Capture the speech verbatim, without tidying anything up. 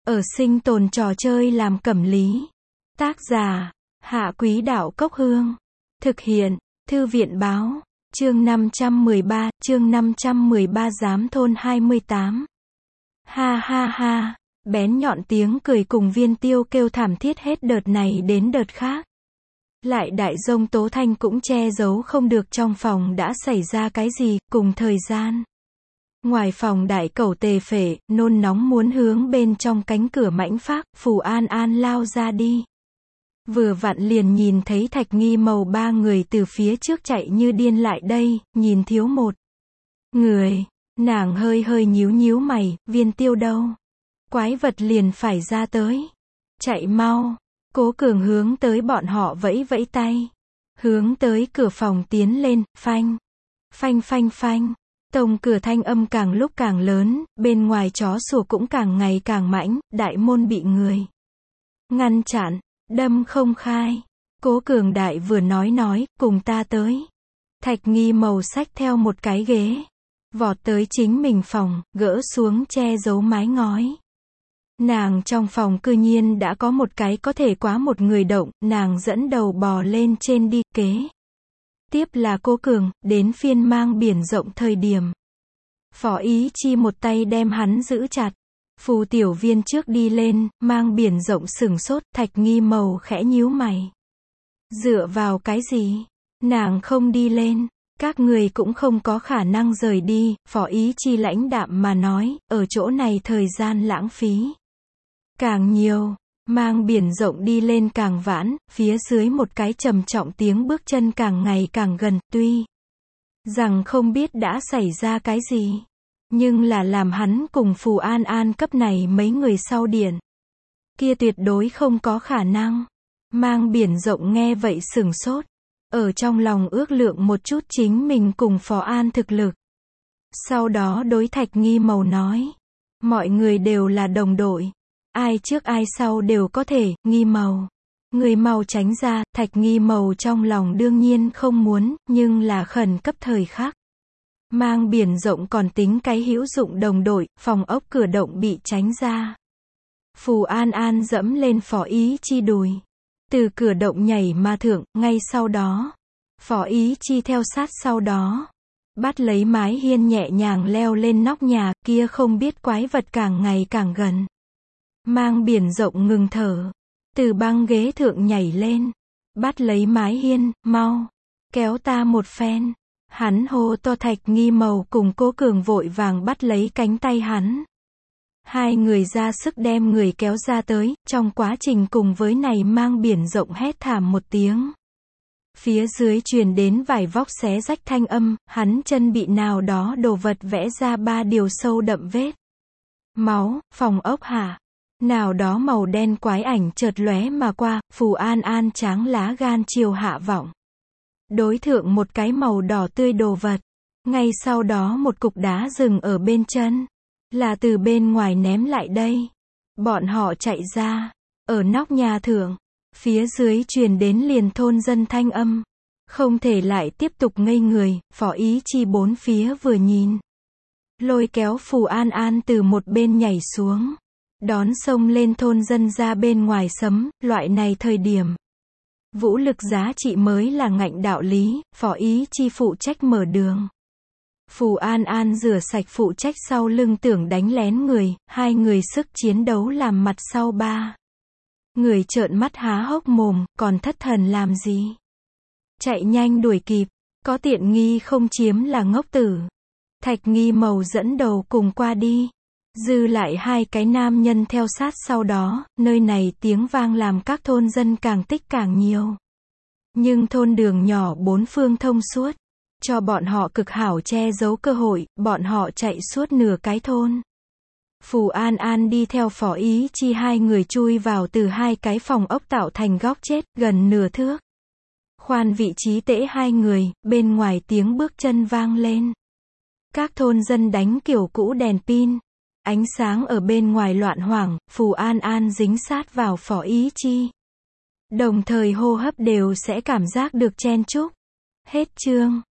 Ở sinh tồn trò chơi làm cẩm lý. Tác giả, Hạ Quý Đạo Cốc Hương. Thực hiện, Thư viện Báo. Chương năm trăm mười ba, chương năm trăm mười ba Giám thôn hai mươi tám. Ha ha ha, bén nhọn tiếng cười cùng Viên Tiêu kêu thảm thiết hết đợt này đến đợt khác. Lại đại dông tố thanh cũng che giấu không được trong phòng đã xảy ra cái gì, cùng thời gian. Ngoài phòng đại cẩu tề phệ, nôn nóng muốn hướng bên trong cánh cửa mãnh phác, Phù An An lao ra đi. Vừa vặn liền nhìn thấy Thạch Nghi Mầu ba người từ phía trước chạy như điên lại đây, nhìn thiếu một người, nàng hơi hơi nhíu nhíu mày, Viên Tiêu đâu? Quái vật liền phải ra tới. Chạy mau. Cố Cường hướng tới bọn họ vẫy vẫy tay. Hướng tới cửa phòng tiến lên, phanh. Phanh phanh phanh. Tông cửa thanh âm càng lúc càng lớn, bên ngoài chó sủa cũng càng ngày càng mãnh, đại môn bị người ngăn chặn, đâm không khai. Cố Cường đại vừa nói nói, cùng ta tới. Thạch Nghi Mầu xách theo một cái ghế, vọt tới chính mình phòng, gỡ xuống che giấu mái ngói. Nàng trong phòng cư nhiên đã có một cái có thể quá một người động, nàng dẫn đầu bò lên trên đi, kế. Tiếp là Cố Cường, đến phiên Mang Biển Rộng thời điểm. Phó Ý Chi một tay đem hắn giữ chặt. Phù Tiểu Viên trước đi lên, Mang Biển Rộng sửng sốt, Thạch Nghi Mầu khẽ nhíu mày. Dựa vào cái gì? Nàng không đi lên. Các người cũng không có khả năng rời đi, Phó Ý Chi lãnh đạm mà nói, ở chỗ này thời gian lãng phí càng nhiều. Mang Biển Rộng đi lên càng vãn, phía dưới một cái trầm trọng tiếng bước chân càng ngày càng gần, tuy rằng không biết đã xảy ra cái gì, nhưng là làm hắn cùng Phù An An cấp này mấy người sau điện. Kia tuyệt đối không có khả năng. Mang Biển Rộng nghe vậy sửng sốt, ở trong lòng ước lượng một chút chính mình cùng Phó An thực lực. Sau đó đối Thạch Nghi Mầu nói, mọi người đều là đồng đội. Ai trước ai sau đều có thể, Nghi Mầu. Người mau tránh ra, Thạch Nghi Mầu trong lòng đương nhiên không muốn, nhưng là khẩn cấp thời khắc. Mang Biển Rộng còn tính cái hữu dụng đồng đội, phòng ốc cửa động bị tránh ra. Phù An An dẫm lên Phó Ý Chi đùi. Từ cửa động nhảy mà thượng, ngay sau đó. Phó Ý Chi theo sát sau đó. Bắt lấy mái hiên nhẹ nhàng leo lên nóc nhà, kia không biết quái vật càng ngày càng gần. Mang Biển Rộng ngừng thở. Từ băng ghế thượng nhảy lên. Bắt lấy mái hiên, mau. Kéo ta một phen. Hắn hô to. Thạch Nghi Mầu cùng Cố Cường vội vàng bắt lấy cánh tay hắn. Hai người ra sức đem người kéo ra tới, trong quá trình cùng với này Mang Biển Rộng hét thảm một tiếng. Phía dưới truyền đến vải vóc xé rách thanh âm, hắn chân bị nào đó đồ vật vẽ ra ba điều sâu đậm vết máu, phòng ốc hạ. Nào đó màu đen quái ảnh chợt lóe mà qua, Phù An An tráng lá gan chiều hạ vọng. Đối thượng một cái màu đỏ tươi đồ vật. Ngay sau đó một cục đá dừng ở bên chân. Là từ bên ngoài ném lại đây. Bọn họ chạy ra. Ở nóc nhà thượng. Phía dưới truyền đến liền thôn dân thanh âm. Không thể lại tiếp tục ngây người, Phó Ý Chi bốn phía vừa nhìn. Lôi kéo Phù An An từ một bên nhảy xuống. Đón sông lên thôn dân ra bên ngoài sấm, loại này thời điểm. Vũ lực giá trị mới là ngạnh đạo lý, Phó Ý Chi phụ trách mở đường. Phù An An rửa sạch phụ trách sau lưng tưởng đánh lén người, hai người sức chiến đấu làm mặt sau ba. Người trợn mắt há hốc mồm, còn thất thần làm gì? Chạy nhanh đuổi kịp, có tiện nghi không chiếm là ngốc tử. Thạch Nghi Mầu dẫn đầu cùng qua đi. Dư lại hai cái nam nhân theo sát sau đó, nơi này tiếng vang làm các thôn dân càng tích càng nhiều. Nhưng thôn đường nhỏ bốn phương thông suốt, cho bọn họ cực hảo che giấu cơ hội, bọn họ chạy suốt nửa cái thôn. Phù An An đi theo Phó Ý Chi hai người chui vào từ hai cái phòng ốc tạo thành góc chết, gần nửa thước. Khoan vị trí tễ hai người, bên ngoài tiếng bước chân vang lên. Các thôn dân đánh kiểu cũ đèn pin. Ánh sáng ở bên ngoài loạn hoảng, Phù An An dính sát vào Phó Ý Chi. Đồng thời hô hấp đều sẽ cảm giác được chen chúc. Hết chương.